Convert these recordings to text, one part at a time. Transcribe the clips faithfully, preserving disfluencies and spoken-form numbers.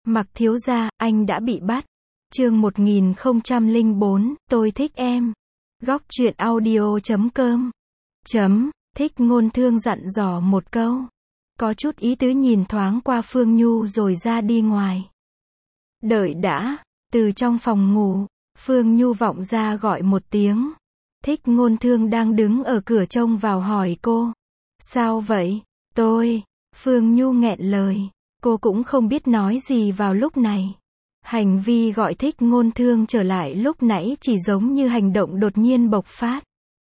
Mặc thiếu gia, anh đã bị bắt. Chương một nghìn không trăm lẻ bốn, tôi thích em. Góc truyện audio chấm com. Chấm, Thích Ngôn Thương dặn dò một câu. Có chút ý tứ nhìn thoáng qua Phương Nhu rồi ra đi ngoài. Đợi đã, từ trong phòng ngủ, Phương Nhu vọng ra gọi một tiếng. Thích Ngôn Thương đang đứng ở cửa trông vào hỏi cô. Sao vậy? Tôi. Phương Nhu nghẹn lời. Cô cũng không biết nói gì vào lúc này. Hành vi gọi Thích Ngôn Thương trở lại lúc nãy chỉ giống như hành động đột nhiên bộc phát.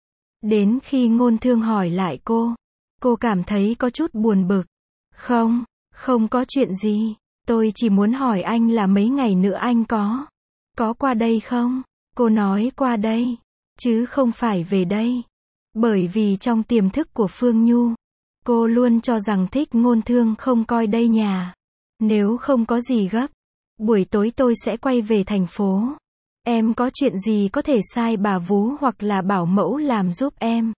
Đến khi Ngôn Thương hỏi lại cô, cô cảm thấy có chút buồn bực. Không, không có chuyện gì. Tôi chỉ muốn hỏi anh là mấy ngày nữa anh có, có qua đây không? Cô nói qua đây, chứ không phải về đây. Bởi vì trong tiềm thức của Phương Nhu, cô luôn cho rằng Thích Ngôn Thương không coi đây nhà. Nếu không có gì gấp, buổi tối tôi sẽ quay về thành phố. Em có chuyện gì có thể sai bà vú hoặc là bảo mẫu làm giúp em.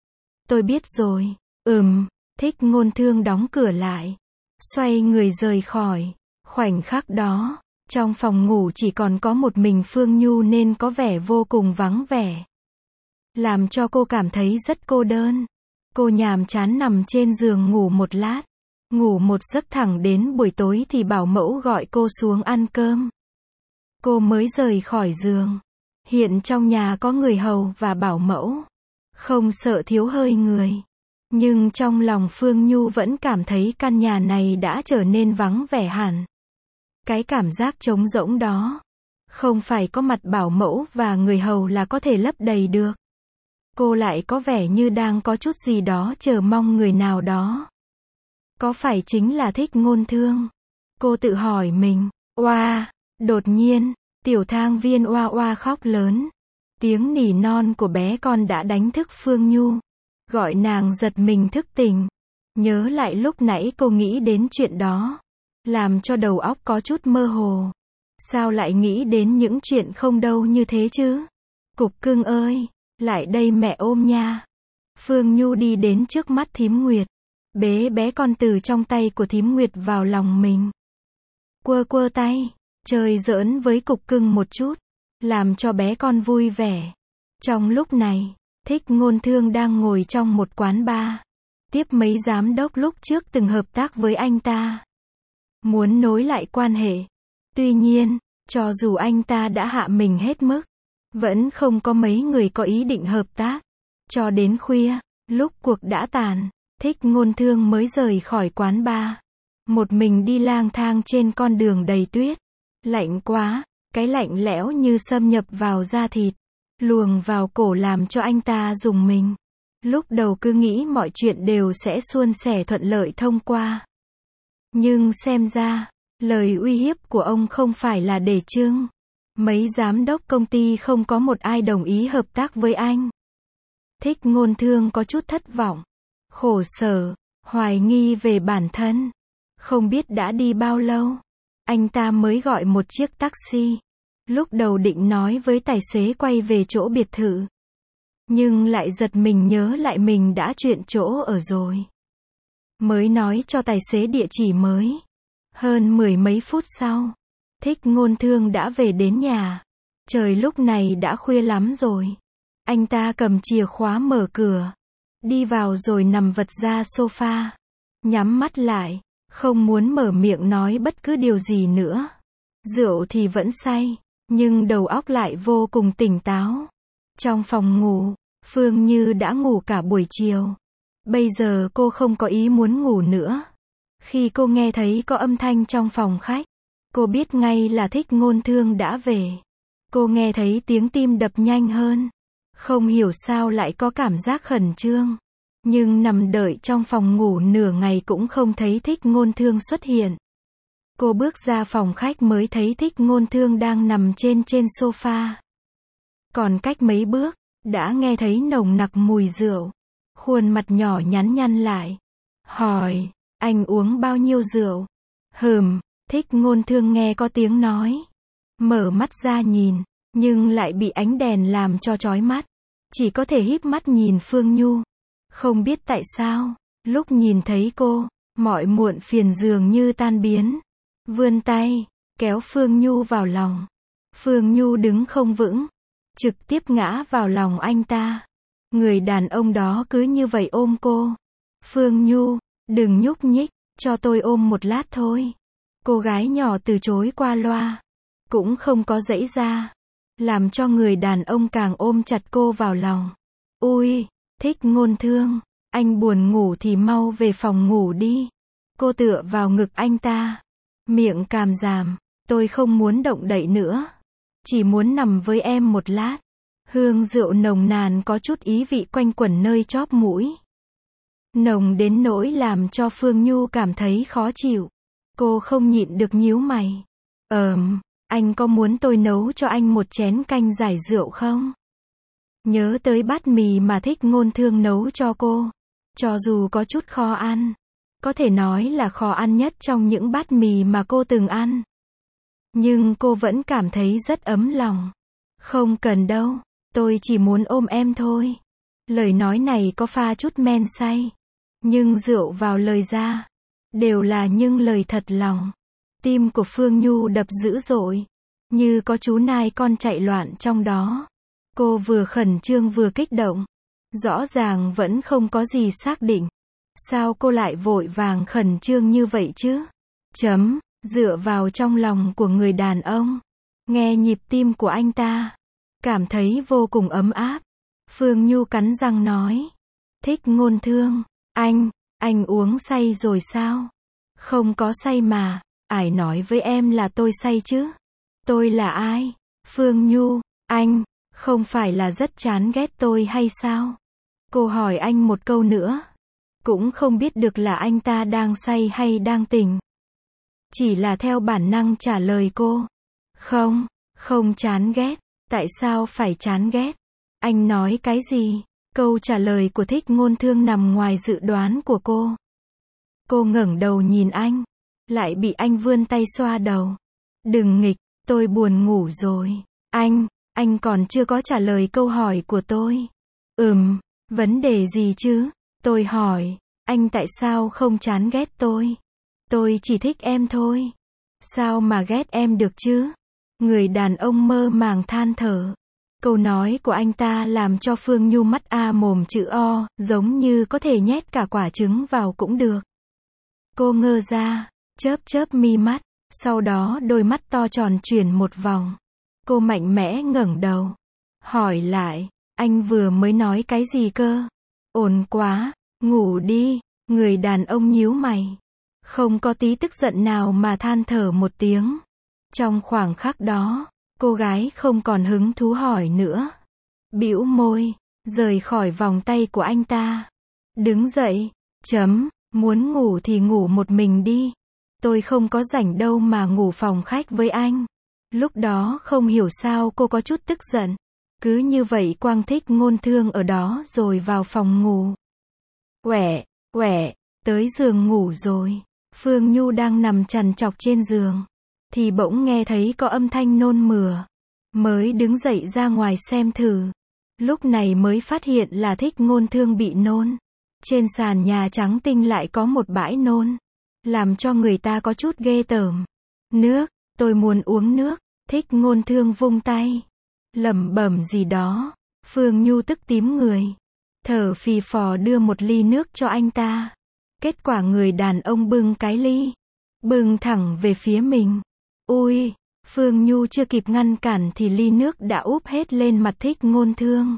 Tôi biết rồi. Ừm, Thích Ngôn Thương đóng cửa lại, xoay người rời khỏi. Khoảnh khắc đó, trong phòng ngủ chỉ còn có một mình Phương Nhu nên có vẻ vô cùng vắng vẻ. Làm cho cô cảm thấy rất cô đơn. Cô nhàm chán nằm trên giường ngủ một lát. Ngủ một giấc thẳng đến buổi tối thì bảo mẫu gọi cô xuống ăn cơm. Cô mới rời khỏi giường. Hiện trong nhà có người hầu và bảo mẫu. Không sợ thiếu hơi người. Nhưng trong lòng Phương Nhu vẫn cảm thấy căn nhà này đã trở nên vắng vẻ hẳn. Cái cảm giác trống rỗng đó, không phải có mặt bảo mẫu và người hầu là có thể lấp đầy được. Cô lại có vẻ như đang có chút gì đó chờ mong người nào đó. Có phải chính là Thích Ngôn Thương? Cô tự hỏi mình. Oa, đột nhiên, tiểu thang viên oa oa khóc lớn. Tiếng nỉ non của bé con đã đánh thức Phương Nhu, gọi nàng giật mình thức tỉnh. Nhớ lại lúc nãy cô nghĩ đến chuyện đó, làm cho đầu óc có chút mơ hồ. Sao lại nghĩ đến những chuyện không đâu như thế chứ? Cục cưng ơi, lại đây mẹ ôm nha. Phương Nhu đi đến trước mắt Thím Nguyệt, bế bé con từ trong tay của Thím Nguyệt vào lòng mình. Quơ quơ tay, chơi giỡn với cục cưng một chút, làm cho bé con vui vẻ. Trong lúc này, Thích Ngôn Thương đang ngồi trong một quán bar, tiếp mấy giám đốc lúc trước từng hợp tác với anh ta. Muốn nối lại quan hệ. Tuy nhiên, cho dù anh ta đã hạ mình hết mức, vẫn không có mấy người có ý định hợp tác. Cho đến khuya, lúc cuộc đã tàn, Thích Ngôn Thương mới rời khỏi quán bar. Một mình đi lang thang trên con đường đầy tuyết. Lạnh quá, cái lạnh lẽo như xâm nhập vào da thịt, luồng vào cổ làm cho anh ta rùng mình. Lúc đầu cứ nghĩ mọi chuyện đều sẽ suôn sẻ thuận lợi thông qua. Nhưng xem ra, lời uy hiếp của ông không phải là để chưng. Mấy giám đốc công ty không có một ai đồng ý hợp tác với anh. Thích Ngôn Thương có chút thất vọng, khổ sở, hoài nghi về bản thân. Không biết đã đi bao lâu, anh ta mới gọi một chiếc taxi. Lúc đầu định nói với tài xế quay về chỗ biệt thự, nhưng lại giật mình nhớ lại mình đã chuyển chỗ ở rồi. Mới nói cho tài xế địa chỉ mới. Hơn mười mấy phút sau, Thích Ngôn Thương đã về đến nhà. Trời lúc này đã khuya lắm rồi. Anh ta cầm chìa khóa mở cửa, đi vào rồi nằm vật ra sofa, nhắm mắt lại, không muốn mở miệng nói bất cứ điều gì nữa. Rượu thì vẫn say, nhưng đầu óc lại vô cùng tỉnh táo. Trong phòng ngủ, Phương Như đã ngủ cả buổi chiều. Bây giờ cô không có ý muốn ngủ nữa. Khi cô nghe thấy có âm thanh trong phòng khách, cô biết ngay là Thích Ngôn Thương đã về. Cô nghe thấy tiếng tim đập nhanh hơn. Không hiểu sao lại có cảm giác khẩn trương. Nhưng nằm đợi trong phòng ngủ nửa ngày cũng không thấy Thích Ngôn Thương xuất hiện. Cô bước ra phòng khách mới thấy Thích Ngôn Thương đang nằm trên trên sofa. Còn cách mấy bước, đã nghe thấy nồng nặc mùi rượu. Khuôn mặt nhỏ nhắn nhăn lại. Hỏi, anh uống bao nhiêu rượu? Hừm, Thích Ngôn Thương nghe có tiếng nói. Mở mắt ra nhìn, nhưng lại bị ánh đèn làm cho chói mắt. Chỉ có thể híp mắt nhìn Phương Nhu. Không biết tại sao, lúc nhìn thấy cô, mọi muộn phiền dường như tan biến. vươn tay, kéo Phương Nhu vào lòng. Phương Nhu đứng không vững, trực tiếp ngã vào lòng anh ta. Người đàn ông đó cứ như vậy ôm cô. Phương Nhu, đừng nhúc nhích, cho tôi ôm một lát thôi. Cô gái nhỏ từ chối qua loa, cũng không có giãy ra, làm cho người đàn ông càng ôm chặt cô vào lòng. Ui, Thích Ngôn Thương, anh buồn ngủ thì mau về phòng ngủ đi. Cô tựa vào ngực anh ta, miệng càm ràm, tôi không muốn động đậy nữa, chỉ muốn nằm với em một lát. Hương rượu nồng nàn có chút ý vị quanh quẩn nơi chóp mũi. Nồng đến nỗi làm cho Phương Nhu cảm thấy khó chịu. Cô không nhịn được nhíu mày. Ờm, anh có muốn tôi nấu cho anh một chén canh giải rượu không? Nhớ tới bát mì mà Thích Ngôn Thương nấu cho cô. Cho dù có chút khó ăn, có thể nói là khó ăn nhất trong những bát mì mà cô từng ăn, nhưng cô vẫn cảm thấy rất ấm lòng. Không cần đâu, tôi chỉ muốn ôm em thôi. Lời nói này có pha chút men say, nhưng rượu vào lời ra, đều là những lời thật lòng. Tim của Phương Nhu đập dữ dội, như có chú nai con chạy loạn trong đó. Cô vừa khẩn trương vừa kích động, rõ ràng vẫn không có gì xác định. Sao cô lại vội vàng khẩn trương như vậy chứ? Chấm, dựa vào trong lòng của người đàn ông, nghe nhịp tim của anh ta, cảm thấy vô cùng ấm áp. Phương Nhu cắn răng nói, Thích Ngôn Thương, anh, anh uống say rồi sao? Không có say mà, ai nói với em là tôi say chứ? Tôi là ai? Phương Nhu, anh, không phải là rất chán ghét tôi hay sao? Cô hỏi anh một câu nữa, cũng không biết được là anh ta đang say hay đang tỉnh. Chỉ là theo bản năng trả lời cô. Không, không chán ghét. Tại sao phải chán ghét? Anh nói cái gì? Câu trả lời của Thích Ngôn Thương nằm ngoài dự đoán của cô. Cô ngẩng đầu nhìn anh, lại bị anh vươn tay xoa đầu. Đừng nghịch, tôi buồn ngủ rồi. Anh, anh còn chưa có trả lời câu hỏi của tôi. Ừm, vấn đề gì chứ? Tôi hỏi, anh tại sao không chán ghét tôi? Tôi chỉ thích em thôi. Sao mà ghét em được chứ? Người đàn ông mơ màng than thở. Câu nói của anh ta làm cho Phương Nhu mắt A mồm chữ O, giống như có thể nhét cả quả trứng vào cũng được. Cô ngơ ra, chớp chớp mi mắt, sau đó đôi mắt to tròn chuyển một vòng. Cô mạnh mẽ ngẩng đầu, hỏi lại, anh vừa mới nói cái gì cơ? Ổn quá, ngủ đi. Người đàn ông nhíu mày, không có tí tức giận nào mà than thở một tiếng. Trong khoảng khắc đó, cô gái không còn hứng thú hỏi nữa. Bĩu môi, rời khỏi vòng tay của anh ta. Đứng dậy, chấm, muốn ngủ thì ngủ một mình đi. Tôi không có rảnh đâu mà ngủ phòng khách với anh. Lúc đó không hiểu sao cô có chút tức giận. Cứ như vậy quang Thích Ngôn Thương ở đó rồi vào phòng ngủ. Quẻ, quẻ, tới giường ngủ rồi. Phương Nhu đang nằm trằn trọc trên giường, thì bỗng nghe thấy có âm thanh nôn mửa. Mới đứng dậy ra ngoài xem thử. Lúc này mới phát hiện là Thích Ngôn Thương bị nôn. Trên sàn nhà trắng tinh lại có một bãi nôn, làm cho người ta có chút ghê tởm. Nước, tôi muốn uống nước. Thích Ngôn Thương vung tay, lẩm bẩm gì đó. Phương Nhu tức tím người, thở phì phò đưa một ly nước cho anh ta. Kết quả người đàn ông bưng cái ly, bưng thẳng về phía mình. Ui, Phương Nhu chưa kịp ngăn cản thì ly nước đã úp hết lên mặt Thích Ngôn Thương.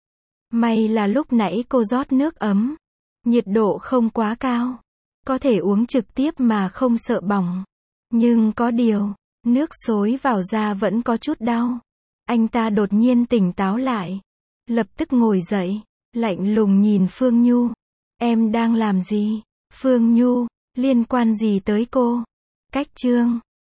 May là lúc nãy cô rót nước ấm, nhiệt độ không quá cao, có thể uống trực tiếp mà không sợ bỏng. Nhưng có điều, nước xối vào da vẫn có chút đau. Anh ta đột nhiên tỉnh táo lại, lập tức ngồi dậy, lạnh lùng nhìn Phương Nhu. Em đang làm gì? Phương Nhu, liên quan gì tới cô? Cách chương